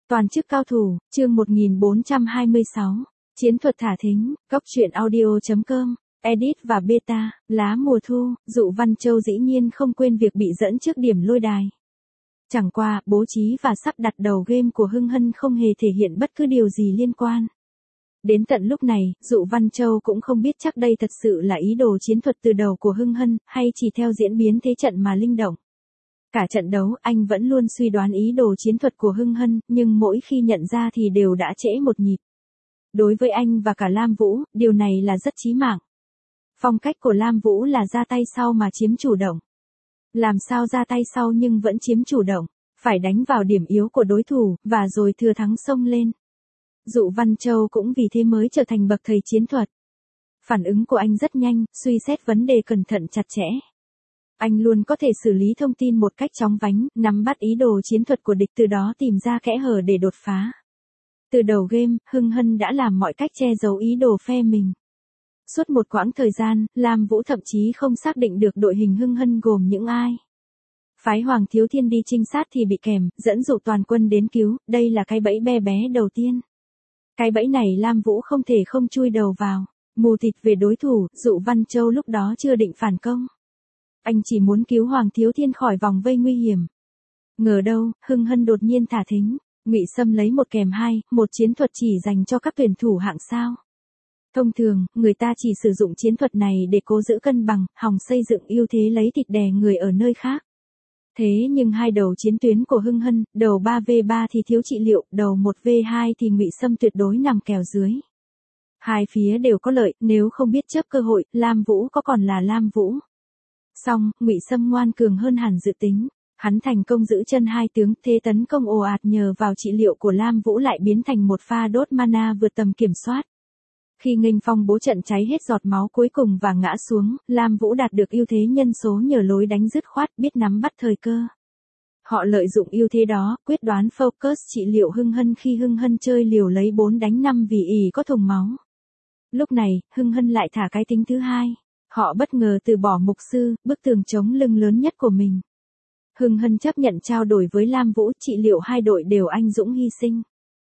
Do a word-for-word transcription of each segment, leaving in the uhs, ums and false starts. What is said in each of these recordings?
Toàn chức cao thủ, chương một nghìn bốn trăm hai mươi sáu. Chiến thuật thả thính, góc truyện audio chấm com, edit và beta, lá mùa thu, Dụ Văn Châu dĩ nhiên không quên việc bị dẫn trước điểm lôi đài. Chẳng qua, bố trí và sắp đặt đầu game của Hưng Hân không hề thể hiện bất cứ điều gì liên quan. Đến tận lúc này, Dụ Văn Châu cũng không biết chắc đây thật sự là ý đồ chiến thuật từ đầu của Hưng Hân, hay chỉ theo diễn biến thế trận mà linh động. Cả trận đấu anh vẫn luôn suy đoán ý đồ chiến thuật của Hưng Hân, nhưng mỗi khi nhận ra thì đều đã trễ một nhịp. Đối với anh và cả Lam Vũ, điều này là rất chí mạng. Phong cách của Lam Vũ là ra tay sau mà chiếm chủ động. Làm sao ra tay sau nhưng vẫn chiếm chủ động, phải đánh vào điểm yếu của đối thủ, và rồi thừa thắng xông lên. Dụ Văn Châu cũng vì thế mới trở thành bậc thầy chiến thuật. Phản ứng của anh rất nhanh, suy xét vấn đề cẩn thận chặt chẽ. Anh luôn có thể xử lý thông tin một cách chóng vánh, nắm bắt ý đồ chiến thuật của địch, từ đó tìm ra kẽ hở để đột phá. Từ đầu game, Hưng Hân đã làm mọi cách che giấu ý đồ phe mình. Suốt một quãng thời gian, Lam Vũ thậm chí không xác định được đội hình Hưng Hân gồm những ai. Phái Hoàng Thiếu Thiên đi trinh sát thì bị kèm, dẫn dụ toàn quân đến cứu, đây là cái bẫy bé bé đầu tiên. Cái bẫy này Lam Vũ không thể không chui đầu vào. Mù tịt về đối thủ, Dụ Văn Châu lúc đó chưa định phản công. Anh chỉ muốn cứu Hoàng Thiếu Thiên khỏi vòng vây nguy hiểm. Ngờ đâu, Hưng Hân đột nhiên thả thính, Ngụy Sâm lấy một kèm hai, một chiến thuật chỉ dành cho các tuyển thủ hạng sao. Thông thường, người ta chỉ sử dụng chiến thuật này để cố giữ cân bằng, hòng xây dựng ưu thế lấy thịt đè người ở nơi khác. Thế nhưng hai đầu chiến tuyến của Hưng Hân, đầu ba vs ba thì thiếu trị liệu, đầu một vs hai thì Ngụy Sâm tuyệt đối nằm kèo dưới. Hai phía đều có lợi, nếu không biết chớp cơ hội, Lam Vũ có còn là Lam Vũ. Xong, Ngụy Sâm ngoan cường hơn hẳn dự tính, hắn thành công giữ chân hai tướng, thế tấn công ồ ạt nhờ vào trị liệu của Lam Vũ lại biến thành một pha đốt mana vượt tầm kiểm soát. Khi nghênh phong bố trận cháy hết giọt máu cuối cùng và ngã xuống, Lam Vũ đạt được ưu thế nhân số nhờ lối đánh dứt khoát, biết nắm bắt thời cơ. Họ lợi dụng ưu thế đó, quyết đoán focus trị liệu Hưng Hân khi Hưng Hân chơi liều lấy bốn đánh năm vì ỷ có thùng máu. Lúc này, Hưng Hân lại thả cái tính thứ hai. Họ bất ngờ từ bỏ mục sư, bức tường chống lưng lớn nhất của mình. Hưng Hân chấp nhận trao đổi với Lam Vũ, trị liệu hai đội đều anh dũng hy sinh.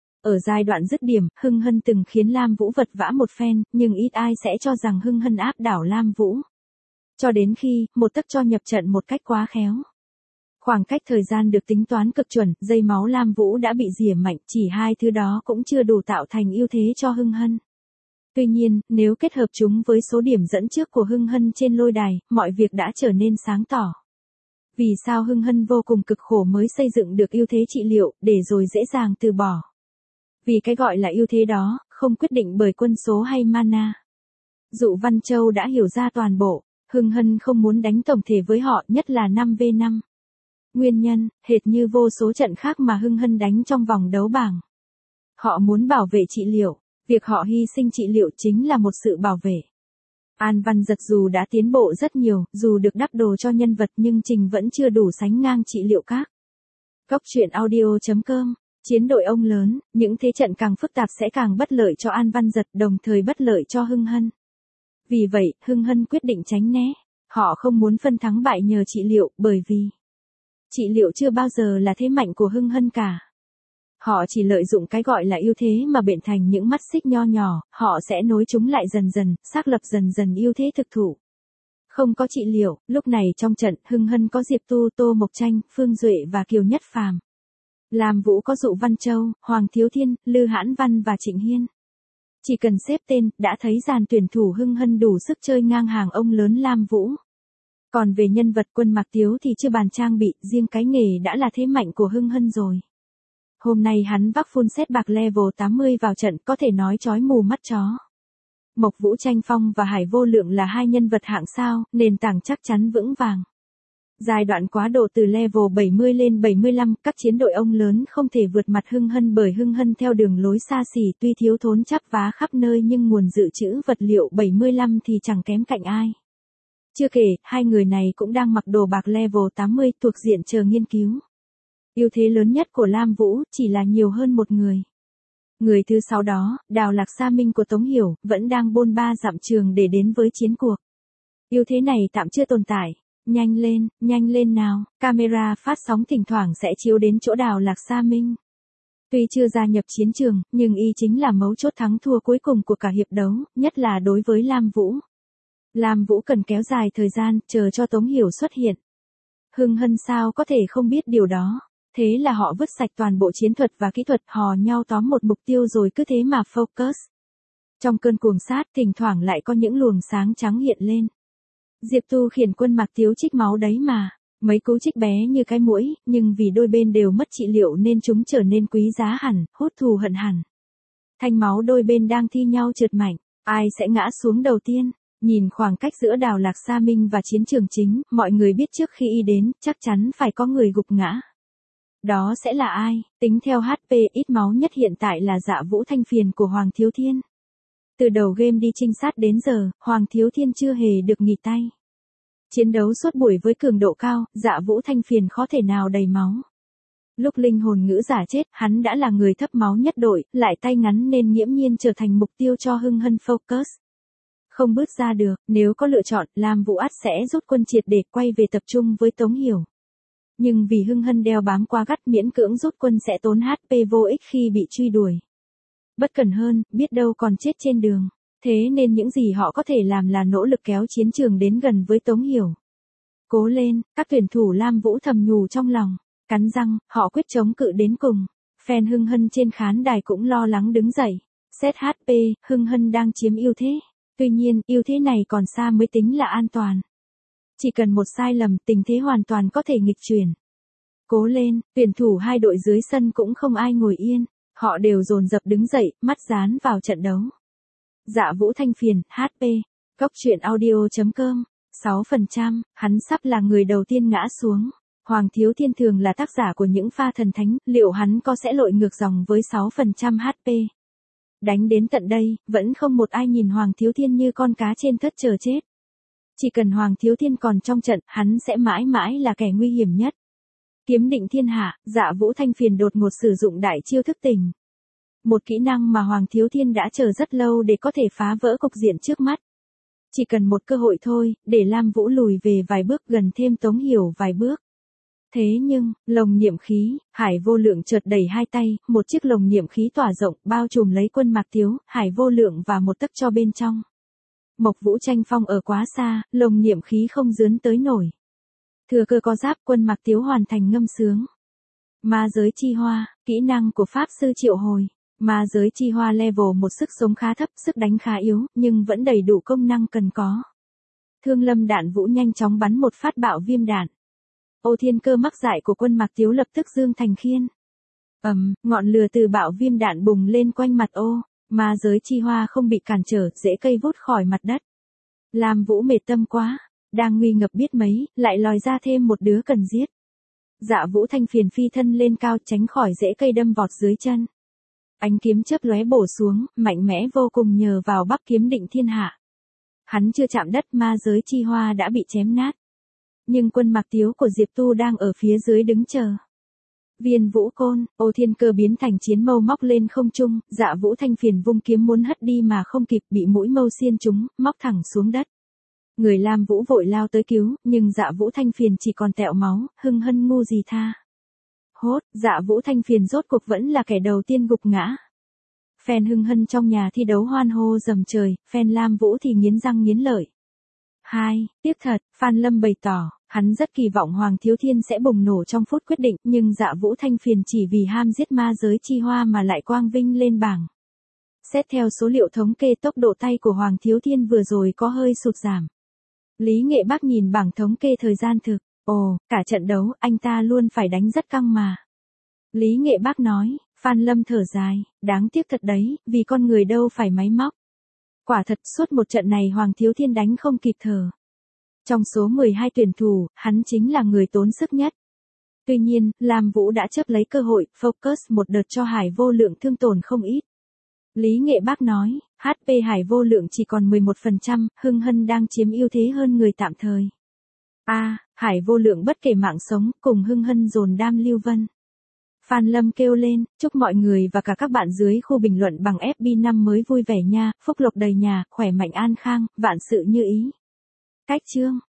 Ở giai đoạn dứt điểm, Hưng Hân từng khiến Lam Vũ vật vã một phen, nhưng ít ai sẽ cho rằng Hưng Hân áp đảo Lam Vũ. Cho đến khi, một tấc cho nhập trận một cách quá khéo. Khoảng cách thời gian được tính toán cực chuẩn, dây máu Lam Vũ đã bị rỉa mạnh, chỉ hai thứ đó cũng chưa đủ tạo thành ưu thế cho Hưng Hân. Tuy nhiên, nếu kết hợp chúng với số điểm dẫn trước của Hưng Hân trên lôi đài, mọi việc đã trở nên sáng tỏ. Vì sao Hưng Hân vô cùng cực khổ mới xây dựng được ưu thế trị liệu, để rồi dễ dàng từ bỏ? Vì cái gọi là ưu thế đó, không quyết định bởi quân số hay mana. Dụ Văn Châu đã hiểu ra toàn bộ, Hưng Hân không muốn đánh tổng thể với họ, nhất là năm vs năm. Nguyên nhân, hệt như vô số trận khác mà Hưng Hân đánh trong vòng đấu bảng. Họ muốn bảo vệ trị liệu. Việc họ hy sinh trị liệu chính là một sự bảo vệ. An Văn Giật dù đã tiến bộ rất nhiều, dù được đắp đồ cho nhân vật nhưng trình vẫn chưa đủ sánh ngang trị liệu các. Góc truyện audio chấm com, chiến đội ông lớn, những thế trận càng phức tạp sẽ càng bất lợi cho An Văn Giật, đồng thời bất lợi cho Hưng Hân. Vì vậy, Hưng Hân quyết định tránh né. Họ không muốn phân thắng bại nhờ trị liệu, bởi vì trị liệu chưa bao giờ là thế mạnh của Hưng Hân cả. Họ chỉ lợi dụng cái gọi là ưu thế mà bện thành những mắt xích nho nhỏ, họ sẽ nối chúng lại dần dần, xác lập dần dần ưu thế thực thụ. Không có trị liệu, lúc này trong trận, Hưng Hân có Diệp Tu, Tô Mộc Tranh, Phương Duệ và Kiều Nhất Phàm. Lam Vũ có Dụ Văn Châu, Hoàng Thiếu Thiên, Lư Hãn Văn và Trịnh Hiên. Chỉ cần xếp tên, đã thấy dàn tuyển thủ Hưng Hân đủ sức chơi ngang hàng ông lớn Lam Vũ. Còn về nhân vật Quân Mạc Tiếu thì chưa bàn trang bị, riêng cái nghề đã là thế mạnh của Hưng Hân rồi. Hôm nay hắn vác full set bạc level tám mươi vào trận, có thể nói chói mù mắt chó. Mộc Vũ Tranh Phong và Hải Vô Lượng là hai nhân vật hạng sao, nền tảng chắc chắn vững vàng. Giai đoạn quá độ từ level bảy mươi lên bảy mươi lăm, các chiến đội ông lớn không thể vượt mặt Hưng Hân bởi Hưng Hân theo đường lối xa xỉ, tuy thiếu thốn chắp vá khắp nơi nhưng nguồn dự trữ vật liệu bảy mươi lăm thì chẳng kém cạnh ai. Chưa kể, hai người này cũng đang mặc đồ bạc level tám mươi, thuộc diện chờ nghiên cứu. Ưu thế lớn nhất của Lam Vũ chỉ là nhiều hơn một người. Người thứ sáu đó, Đào Lạc Sa Minh của Tống Hiểu, vẫn đang bôn ba dặm trường để đến với chiến cuộc. Ưu thế này tạm chưa tồn tại. Nhanh lên, nhanh lên nào, camera phát sóng thỉnh thoảng sẽ chiếu đến chỗ Đào Lạc Sa Minh. Tuy chưa gia nhập chiến trường, nhưng y chính là mấu chốt thắng thua cuối cùng của cả hiệp đấu, nhất là đối với Lam Vũ. Lam Vũ cần kéo dài thời gian, chờ cho Tống Hiểu xuất hiện. Hưng Hân sao có thể không biết điều đó. Thế là họ vứt sạch toàn bộ chiến thuật và kỹ thuật, hò nhau tóm một mục tiêu rồi cứ thế mà focus. Trong cơn cuồng sát, thỉnh thoảng lại có những luồng sáng trắng hiện lên. Diệp Tu khiển quân Mạc Tiếu trích máu đấy mà. Mấy cú trích bé như cái muỗi, nhưng vì đôi bên đều mất trị liệu nên chúng trở nên quý giá hẳn, hút thù hận hẳn. Thanh máu đôi bên đang thi nhau trượt mạnh, ai sẽ ngã xuống đầu tiên? Nhìn khoảng cách giữa Đào Lạc Sa Minh và chiến trường chính, mọi người biết trước khi y đến, chắc chắn phải có người gục ngã. Đó sẽ là ai? Tính theo hát pê ít máu nhất hiện tại là Dạ Vũ Thanh Phiền của Hoàng Thiếu Thiên. Từ đầu game đi trinh sát đến giờ, Hoàng Thiếu Thiên chưa hề được nghỉ tay. Chiến đấu suốt buổi với cường độ cao, Dạ Vũ Thanh Phiền khó thể nào đầy máu. Lúc linh hồn ngữ giả chết, hắn đã là người thấp máu nhất đội, lại tay ngắn nên nghiễm nhiên trở thành mục tiêu cho Hưng Hân focus. Không bước ra được, nếu có lựa chọn, Lam Vũ ắt sẽ rút quân triệt để quay về tập trung với Tống Hiểu. Nhưng vì Hưng Hân đeo bám quá gắt, miễn cưỡng rút quân sẽ tốn hát pê vô ích khi bị truy đuổi. Bất cẩn hơn, biết đâu còn chết trên đường. Thế nên những gì họ có thể làm là nỗ lực kéo chiến trường đến gần với Tống Hiểu. Cố lên, các tuyển thủ Lam Vũ thầm nhủ trong lòng. Cắn răng, họ quyết chống cự đến cùng. Fan Hưng Hân trên khán đài cũng lo lắng đứng dậy. Xét hát pê, Hưng Hân đang chiếm ưu thế. Tuy nhiên, ưu thế này còn xa mới tính là an toàn. Chỉ cần một sai lầm, tình thế hoàn toàn có thể nghịch chuyển. Cố lên, tuyển thủ hai đội dưới sân cũng không ai ngồi yên. Họ đều dồn dập đứng dậy, mắt dán vào trận đấu. Dạ Vũ Thanh Phiền, hát pê, Góc truyện audio chấm com, sáu phần trăm, hắn sắp là người đầu tiên ngã xuống. Hoàng Thiếu Thiên thường là tác giả của những pha thần thánh, liệu hắn có sẽ lội ngược dòng với sáu phần trăm hát pê? Đánh đến tận đây, vẫn không một ai nhìn Hoàng Thiếu Thiên như con cá trên thớt chờ chết. Chỉ cần Hoàng Thiếu Thiên còn trong trận, hắn sẽ mãi mãi là kẻ nguy hiểm nhất. Kiếm định thiên hạ, Dạ Vũ Thanh Phiền đột ngột sử dụng đại chiêu thức tỉnh. Một kỹ năng mà Hoàng Thiếu Thiên đã chờ rất lâu để có thể phá vỡ cục diện trước mắt. Chỉ cần một cơ hội thôi, để Lam Vũ lùi về vài bước, gần thêm Tống Hiểu vài bước. Thế nhưng, lồng niệm khí, Hải Vô Lượng chợt đẩy hai tay, một chiếc lồng niệm khí tỏa rộng, bao trùm lấy quân Mạc Tiếu, Hải Vô Lượng và một tấc cho bên trong. Mộc Vũ tranh phong ở quá xa, lồng niệm khí không dướn tới nổi. Thừa cơ có giáp, quân Mạc Tiếu hoàn thành ngâm sướng. Ma giới chi hoa, kỹ năng của Pháp Sư triệu hồi. Ma giới chi hoa level một sức sống khá thấp, sức đánh khá yếu, nhưng vẫn đầy đủ công năng cần có. Thương lâm đạn vũ nhanh chóng bắn một phát bạo viêm đạn. Ô thiên cơ mắc dại của quân Mạc Tiếu lập tức dương thành khiên. ầm, um, ngọn lửa từ bạo viêm đạn bùng lên quanh mặt ô. Ma giới chi hoa không bị cản trở, rễ cây vút khỏi mặt đất. Lam Vũ mệt tâm quá, đang nguy ngập biết mấy, lại lòi ra thêm một đứa cần giết. Dạ Vũ Thanh Phiền phi thân lên cao, tránh khỏi rễ cây đâm vọt dưới chân. Ánh kiếm chớp lóe bổ xuống, mạnh mẽ vô cùng nhờ vào Bắc kiếm định thiên hạ. Hắn chưa chạm đất, ma giới chi hoa đã bị chém nát. Nhưng quân Mạc Tiếu của Diệp Tu đang ở phía dưới đứng chờ. Viên vũ côn, ô thiên cơ biến thành chiến mâu móc lên không trung, Dạ Vũ Thanh Phiền vung kiếm muốn hất đi mà không kịp, bị mũi mâu xiên trúng, móc thẳng xuống đất. Người Lam Vũ vội lao tới cứu, nhưng Dạ Vũ Thanh Phiền chỉ còn tẹo máu, Hưng Hân ngu gì tha. Hốt, Dạ Vũ Thanh Phiền rốt cuộc vẫn là kẻ đầu tiên gục ngã. Fan Hưng Hân trong nhà thi đấu hoan hô dầm trời, fan Lam Vũ thì nghiến răng nghiến lợi. Hai, tiếc thật, Phan Lâm bày tỏ, hắn rất kỳ vọng Hoàng Thiếu Thiên sẽ bùng nổ trong phút quyết định, nhưng Dạ Vũ Thanh Phiền chỉ vì ham giết ma giới chi hoa mà lại quang vinh lên bảng. Xét theo số liệu thống kê, tốc độ tay của Hoàng Thiếu Thiên vừa rồi có hơi sụt giảm. Lý Nghệ Bác nhìn bảng thống kê thời gian thực, ồ, cả trận đấu, anh ta luôn phải đánh rất căng mà. Lý Nghệ Bác nói, Phan Lâm thở dài, đáng tiếc thật đấy, vì con người đâu phải máy móc. Quả thật, suốt một trận này Hoàng Thiếu Thiên đánh không kịp thở. Trong số mười hai tuyển thủ, hắn chính là người tốn sức nhất. Tuy nhiên, Lam Vũ đã chấp lấy cơ hội, focus một đợt cho Hải Vô Lượng thương tổn không ít. Lý Nghệ Bác nói, hát pê Hải Vô Lượng chỉ còn mười một phần trăm, Hưng Hân đang chiếm ưu thế hơn người tạm thời. A, à, Hải Vô Lượng bất kể mạng sống, cùng Hưng Hân dồn đam lưu vân. Phan Lâm kêu lên, chúc mọi người và cả các bạn dưới khu bình luận bằng ép bê năm mới vui vẻ nha, phúc lộc đầy nhà, khỏe mạnh an khang, vạn sự như ý. Cách chương